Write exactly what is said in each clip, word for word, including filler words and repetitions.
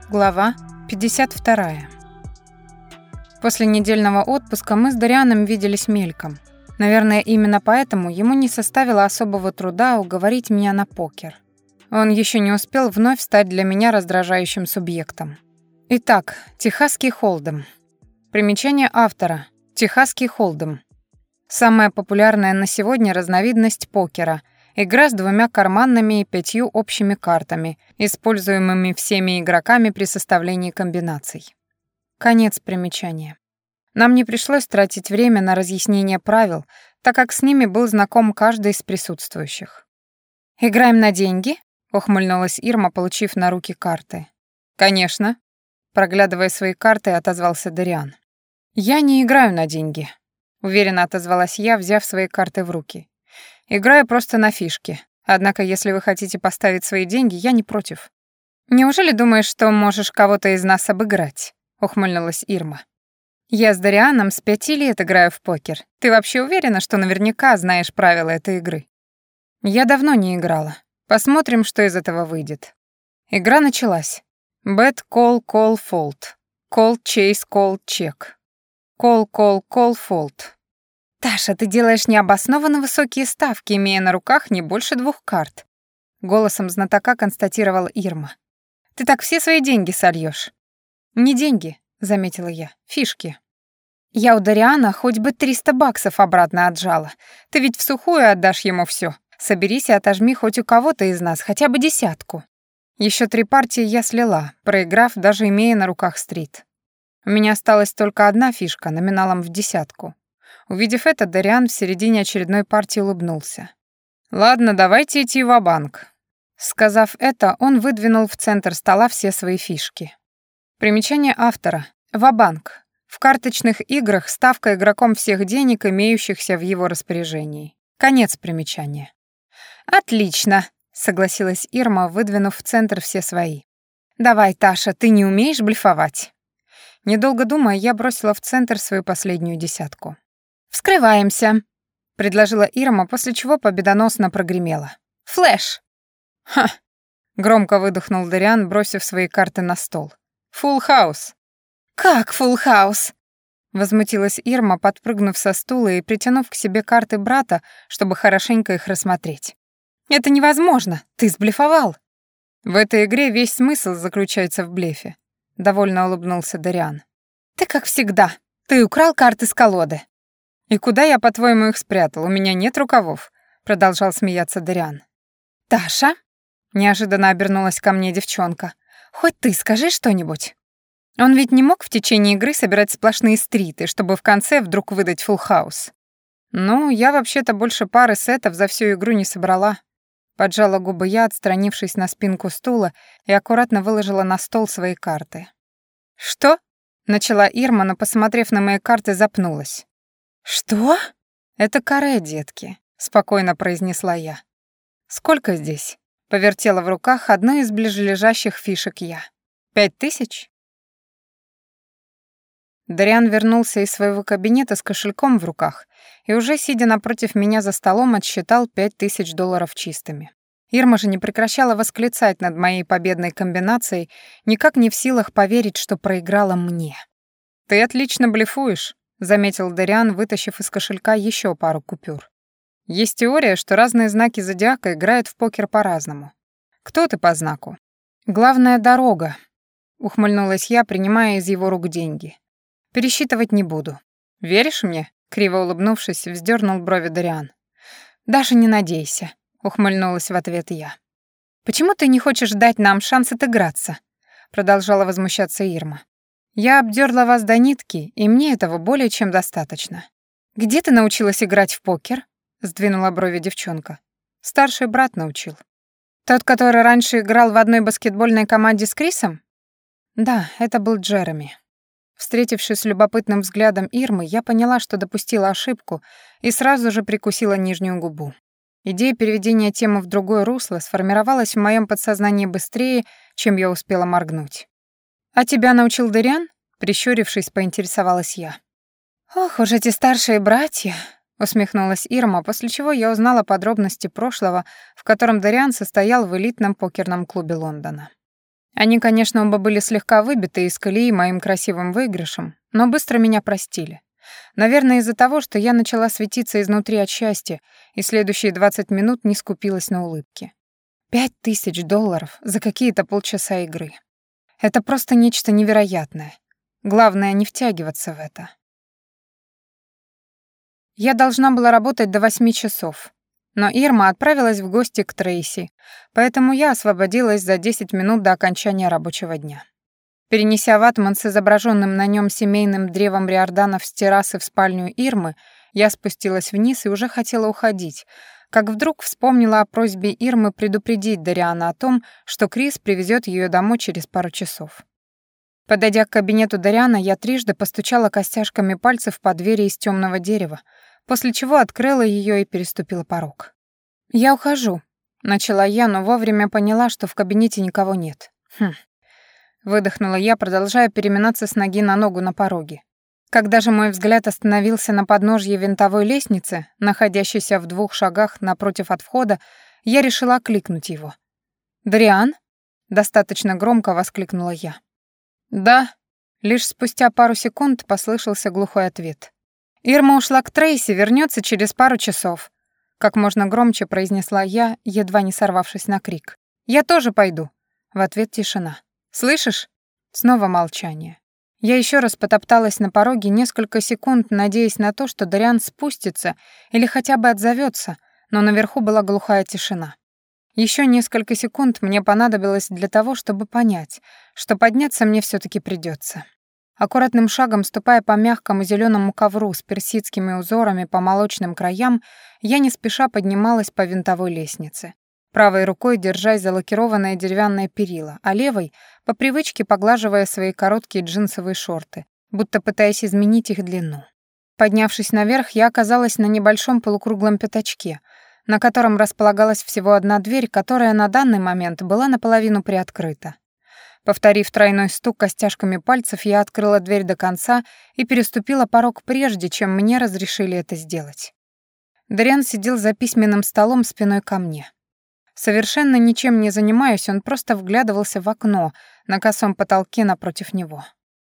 Глава пятьдесят вторая. После недельного отпуска мы с Дарианом виделись мельком. Наверное, именно поэтому ему не составило особого труда уговорить меня на покер. Он еще не успел вновь стать для меня раздражающим субъектом. Итак, техасский холдем. Примечание автора. Техасский холдем. Самая популярная на сегодня разновидность покера — игра с двумя карманными и пятью общими картами, используемыми всеми игроками при составлении комбинаций. Конец примечания. Нам не пришлось тратить время на разъяснение правил, так как с ними был знаком каждый из присутствующих. «Играем на деньги?» — ухмыльнулась Ирма, получив на руки карты. «Конечно», — проглядывая свои карты, отозвался Дариан. «Я не играю на деньги», — уверенно отозвалась я, взяв свои карты в руки. «Играю просто на фишки. Однако, если вы хотите поставить свои деньги, я не против». «Неужели думаешь, что можешь кого-то из нас обыграть?» — ухмыльнулась Ирма. «Я с Дарианом с пяти лет играю в покер. Ты вообще уверена, что наверняка знаешь правила этой игры?» «Я давно не играла. Посмотрим, что из этого выйдет». Игра началась. Bet, call, call, fold. Call, chase, call, check. Call, call, call, fold. «Таша, ты делаешь необоснованно высокие ставки, имея на руках не больше двух карт», — голосом знатока констатировала Ирма. «Ты так все свои деньги сольёшь». «Не деньги», — заметила я, — «фишки». «Я у Дариана хоть бы триста баксов обратно отжала. Ты ведь всухую отдашь ему всё. Соберись и отожми хоть у кого-то из нас хотя бы десятку». Ещё три партии я слила, проиграв, даже имея на руках стрит. У меня осталась только одна фишка, номиналом в десятку. Увидев это, Дариан в середине очередной партии улыбнулся. «Ладно, давайте идти ва-банк». Сказав это, он выдвинул в центр стола все свои фишки. Примечание автора. Ва-банк. В карточных играх ставка игроком всех денег, имеющихся в его распоряжении. Конец примечания. «Отлично», — согласилась Ирма, выдвинув в центр все свои. «Давай, Таша, ты не умеешь блефовать». Недолго думая, я бросила в центр свою последнюю десятку. «Вскрываемся», — предложила Ирма, после чего победоносно прогремела. «Флэш!» «Ха!» — громко выдохнул Дариан, бросив свои карты на стол. «Фулл хаус!» «Как фулл хаус?» — возмутилась Ирма, подпрыгнув со стула и притянув к себе карты брата, чтобы хорошенько их рассмотреть. «Это невозможно! Ты сблефовал!» «В этой игре весь смысл заключается в блефе», — довольно улыбнулся Дариан. «Ты как всегда. Ты украл карты с колоды». «И куда я, по-твоему, их спрятал? У меня нет рукавов», — продолжал смеяться Дариан. «Таша?» — неожиданно обернулась ко мне девчонка. «Хоть ты скажи что-нибудь». Он ведь не мог в течение игры собирать сплошные стриты, чтобы в конце вдруг выдать фулл хаус. «Ну, я вообще-то больше пары сетов за всю игру не собрала», — поджала губы я, отстранившись на спинку стула, и аккуратно выложила на стол свои карты. «Что?» — начала Ирма, но, посмотрев на мои карты, запнулась. «Что?» «Это каре, детки», — спокойно произнесла я. «Сколько здесь?» — повертела в руках одну из ближележащих фишек я. «Пять тысяч?» Дариан вернулся из своего кабинета с кошельком в руках и уже, сидя напротив меня за столом, отсчитал пять тысяч долларов чистыми. Ирма же не прекращала восклицать над моей победной комбинацией, никак не в силах поверить, что проиграла мне. «Ты отлично блефуешь», — заметил Дариан, вытащив из кошелька еще пару купюр. «Есть теория, что разные знаки зодиака играют в покер по-разному. Кто ты по знаку?» «Главная дорога», — ухмыльнулась я, принимая из его рук деньги. «Пересчитывать не буду». «Веришь мне?» — криво улыбнувшись, вздернул брови Дариан. «Даже не надейся», — ухмыльнулась в ответ я. «Почему ты не хочешь дать нам шанс отыграться?» — продолжала возмущаться Ирма. «Я обдерла вас до нитки, и мне этого более чем достаточно». «Где ты научилась играть в покер?» — сдвинула брови девчонка. «Старший брат научил». «Тот, который раньше играл в одной баскетбольной команде с Крисом?» «Да, это был Джереми». Встретившись с любопытным взглядом Ирмы, я поняла, что допустила ошибку, и сразу же прикусила нижнюю губу. Идея переведения темы в другое русло сформировалась в моем подсознании быстрее, чем я успела моргнуть. «А тебя научил Дариан?» — прищурившись, поинтересовалась я. «Ох уж эти старшие братья!» — усмехнулась Ирма, после чего я узнала подробности прошлого, в котором Дариан состоял в элитном покерном клубе Лондона. Они, конечно, оба были слегка выбиты из колеи моим красивым выигрышем, но быстро меня простили. Наверное, из-за того, что я начала светиться изнутри от счастья, и следующие двадцать минут не скупилась на улыбки. Пять тысяч долларов за какие-то полчаса игры. Это просто нечто невероятное. Главное, не втягиваться в это. Я должна была работать до восьми часов. Но Ирма отправилась в гости к Трейси, поэтому я освободилась за десять минут до окончания рабочего дня. Перенеся ватман с изображенным на нем семейным древом Риорданов с террасы в спальню Ирмы, я спустилась вниз и уже хотела уходить, как вдруг вспомнила о просьбе Ирмы предупредить Дариана о том, что Крис привезет ее домой через пару часов. Подойдя к кабинету Дариана, я трижды постучала костяшками пальцев по двери из темного дерева, после чего открыла ее и переступила порог. «Я ухожу», — начала я, но вовремя поняла, что в кабинете никого нет. «Хм». Выдохнула я, продолжая переминаться с ноги на ногу на пороге. Когда же мой взгляд остановился на подножье винтовой лестницы, находящейся в двух шагах напротив от входа, я решила окликнуть его. «Дариан?» — достаточно громко воскликнула я. «Да». Лишь спустя пару секунд послышался глухой ответ. «Ирма ушла к Трейси, вернется через пару часов», — как можно громче произнесла я, едва не сорвавшись на крик. «Я тоже пойду». В ответ тишина. «Слышишь?» Снова молчание. Я еще раз потопталась на пороге несколько секунд, надеясь на то, что Дариан спустится или хотя бы отзовется, но наверху была глухая тишина. Еще несколько секунд мне понадобилось для того, чтобы понять, что подняться мне все-таки придется. Аккуратным шагом, ступая по мягкому зеленому ковру с персидскими узорами по молочным краям, я не спеша поднималась по винтовой лестнице. Правой рукой держась за лакированное деревянное перила, а левой по привычке поглаживая свои короткие джинсовые шорты, будто пытаясь изменить их длину. Поднявшись наверх, я оказалась на небольшом полукруглом пятачке, на котором располагалась всего одна дверь, которая на данный момент была наполовину приоткрыта. Повторив тройной стук костяшками пальцев, я открыла дверь до конца и переступила порог прежде, чем мне разрешили это сделать. Дариан сидел за письменным столом спиной ко мне. Совершенно ничем не занимаясь, он просто вглядывался в окно на косом потолке напротив него.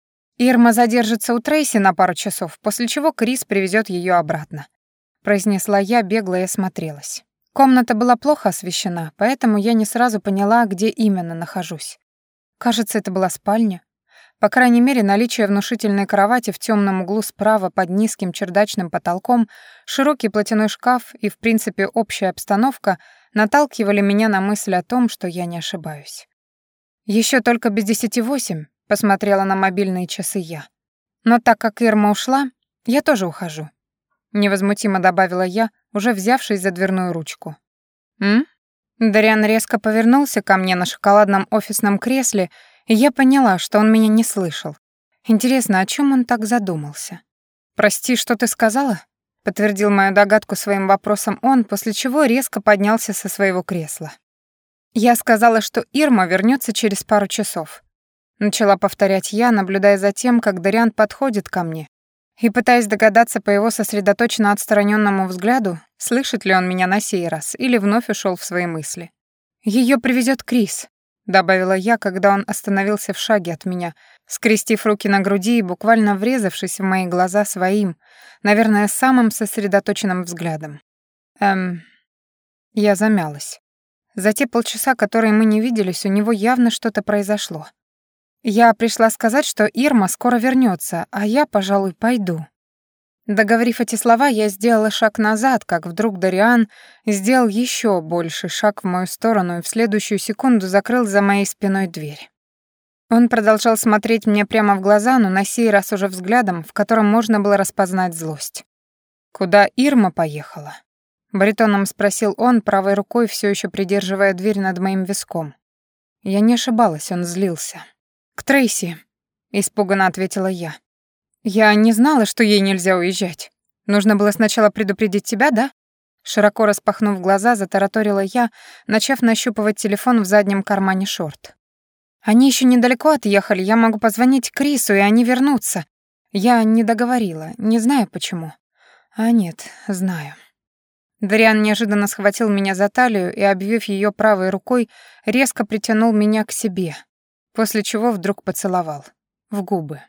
«Ирма задержится у Трейси на пару часов, после чего Крис привезет ее обратно», — произнесла я, бегло и осмотрелась. Комната была плохо освещена, поэтому я не сразу поняла, где именно нахожусь. Кажется, это была спальня. По крайней мере, наличие внушительной кровати в темном углу справа под низким чердачным потолком, широкий платяной шкаф и, в принципе, общая обстановка наталкивали меня на мысль о том, что я не ошибаюсь. Еще только без десяти восемь посмотрела на мобильные часы я. Но так как Ирма ушла, я тоже ухожу. Невозмутимо добавила я, уже взявшись за дверную ручку. «М?» Дариан резко повернулся ко мне на шоколадном офисном кресле, и я поняла, что он меня не слышал. Интересно, о чем он так задумался? «Прости, что ты сказала?» — подтвердил мою догадку своим вопросом он, после чего резко поднялся со своего кресла. «Я сказала, что Ирма вернется через пару часов». Начала повторять я, наблюдая за тем, как Дариан подходит ко мне, и пытаясь догадаться по его сосредоточенно отстраненному взгляду, слышит ли он меня на сей раз или вновь ушел в свои мысли. Ее привезет Крис», — добавила я, когда он остановился в шаге от меня, скрестив руки на груди и буквально врезавшись в мои глаза своим, наверное, самым сосредоточенным взглядом. Эм... Я замялась. За те полчаса, которые мы не виделись, у него явно что-то произошло. Я пришла сказать, что Ирма скоро вернется, а я, пожалуй, пойду. Договорив эти слова, я сделала шаг назад, как вдруг Дариан сделал еще больший шаг в мою сторону и в следующую секунду закрыл за моей спиной дверь. Он продолжал смотреть мне прямо в глаза, но на сей раз уже взглядом, в котором можно было распознать злость. «Куда Ирма поехала?» Баритоном спросил он, правой рукой все еще придерживая дверь над моим виском. Я не ошибалась, он злился. «К Трейси», — испуганно ответила я. «Я не знала, что ей нельзя уезжать. Нужно было сначала предупредить тебя, да?» Широко распахнув глаза, затараторила я, начав нащупывать телефон в заднем кармане шорт. «Они еще недалеко отъехали, я могу позвонить Крису, и они вернутся». Я не договорила, не знаю почему. А нет, знаю. Дариан неожиданно схватил меня за талию и, обвив ее правой рукой, резко притянул меня к себе. после чего вдруг поцеловал. В губы.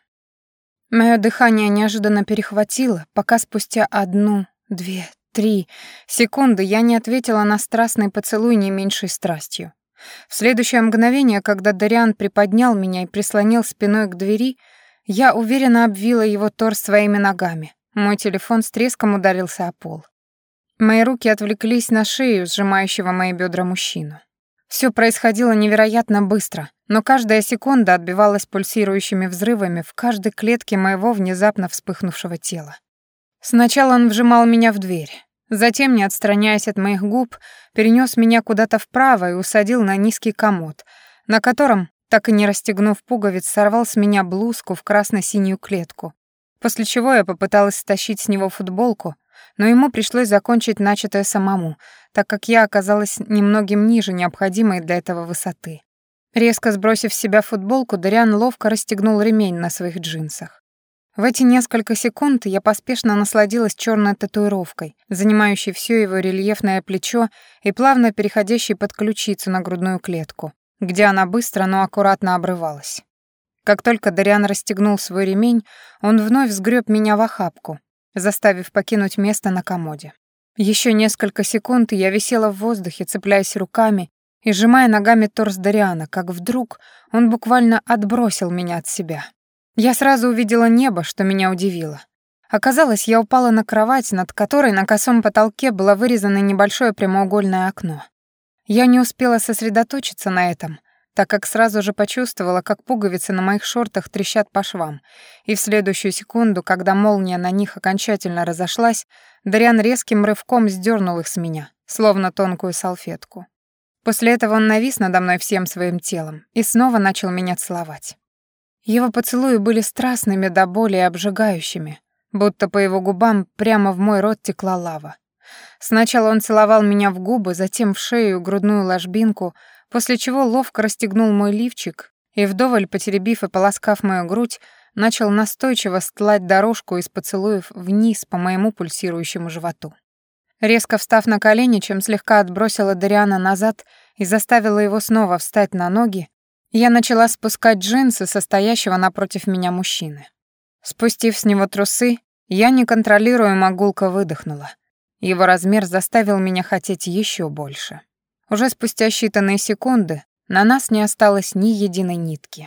Моё дыхание неожиданно перехватило, пока спустя одну, две, три секунды я не ответила на страстный поцелуй не меньшей страстью. В следующее мгновение, когда Дариан приподнял меня и прислонил спиной к двери, я уверенно обвила его торс своими ногами. Мой телефон с треском ударился о пол. Мои руки отвлеклись на шею, сжимающего мои бедра мужчину. Все происходило невероятно быстро, но каждая секунда отбивалась пульсирующими взрывами в каждой клетке моего внезапно вспыхнувшего тела. Сначала он вжимал меня в дверь, затем, не отстраняясь от моих губ, перенес меня куда-то вправо и усадил на низкий комод, на котором, так и не расстегнув пуговиц, сорвал с меня блузку в красно-синюю клетку, после чего я попыталась стащить с него футболку, но ему пришлось закончить начатое самому, так как я оказалась немногим ниже необходимой для этого высоты. Резко сбросив с себя футболку, Дариан ловко расстегнул ремень на своих джинсах. В эти несколько секунд я поспешно насладилась черной татуировкой, занимающей все его рельефное плечо и плавно переходящей под ключицу на грудную клетку, где она быстро, но аккуратно обрывалась. Как только Дариан расстегнул свой ремень, он вновь сгреб меня в охапку, заставив покинуть место на комоде. Еще несколько секунд я висела в воздухе, цепляясь руками и сжимая ногами торс Дариана, как вдруг он буквально отбросил меня от себя. Я сразу увидела небо, что меня удивило. Оказалось, я упала на кровать, над которой на косом потолке было вырезано небольшое прямоугольное окно. Я не успела сосредоточиться на этом, так как сразу же почувствовала, как пуговицы на моих шортах трещат по швам, и в следующую секунду, когда молния на них окончательно разошлась, Дариан резким рывком сдернул их с меня, словно тонкую салфетку. После этого он навис надо мной всем своим телом и снова начал меня целовать. Его поцелуи были страстными до боли и обжигающими, будто по его губам прямо в мой рот текла лава. Сначала он целовал меня в губы, затем в шею и грудную ложбинку, после чего ловко расстегнул мой лифчик и, вдоволь потеребив и полоскав мою грудь, начал настойчиво стлать дорожку из поцелуев вниз по моему пульсирующему животу. Резко встав на колени, чем слегка отбросила Дариана назад и заставила его снова встать на ноги, я начала спускать джинсы состоящего напротив меня мужчины. Спустив с него трусы, я неконтролируемо гулко выдохнула. Его размер заставил меня хотеть еще больше. Уже спустя считанные секунды на нас не осталось ни единой нитки.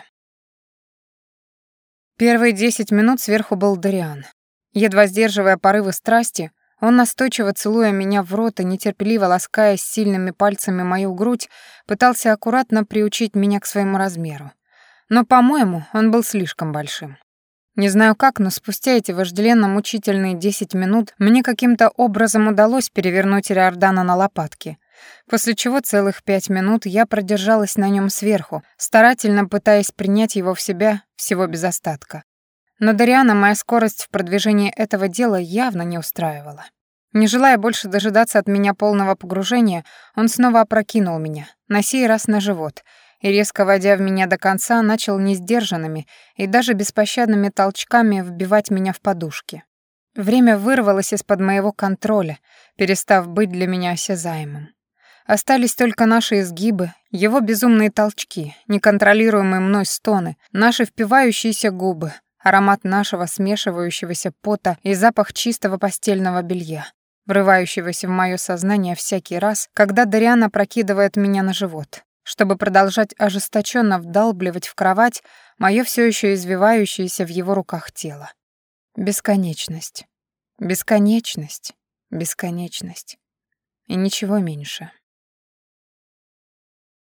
Первые десять минут сверху был Дариан. Едва сдерживая порывы страсти, он, настойчиво целуя меня в рот и нетерпеливо ласкаясь сильными пальцами мою грудь, пытался аккуратно приучить меня к своему размеру. Но, по-моему, он был слишком большим. Не знаю как, но спустя эти вожделенно-мучительные десять минут мне каким-то образом удалось перевернуть Риордана на лопатки, после чего целых пять минут я продержалась на нем сверху, старательно пытаясь принять его в себя всего без остатка. Но Дариана моя скорость в продвижении этого дела явно не устраивала. Не желая больше дожидаться от меня полного погружения, он снова опрокинул меня, на сей раз на живот, и, резко войдя в меня до конца, начал несдержанными и даже беспощадными толчками вбивать меня в подушки. Время вырвалось из-под моего контроля, перестав быть для меня осязаемым. Остались только наши изгибы, его безумные толчки, неконтролируемые мной стоны, наши впивающиеся губы, аромат нашего смешивающегося пота и запах чистого постельного белья, врывающегося в моё сознание всякий раз, когда Дариан опрокидывает меня на живот, чтобы продолжать ожесточенно вдалбливать в кровать моё всё ещё извивающееся в его руках тело. Бесконечность, бесконечность, бесконечность. И ничего меньше.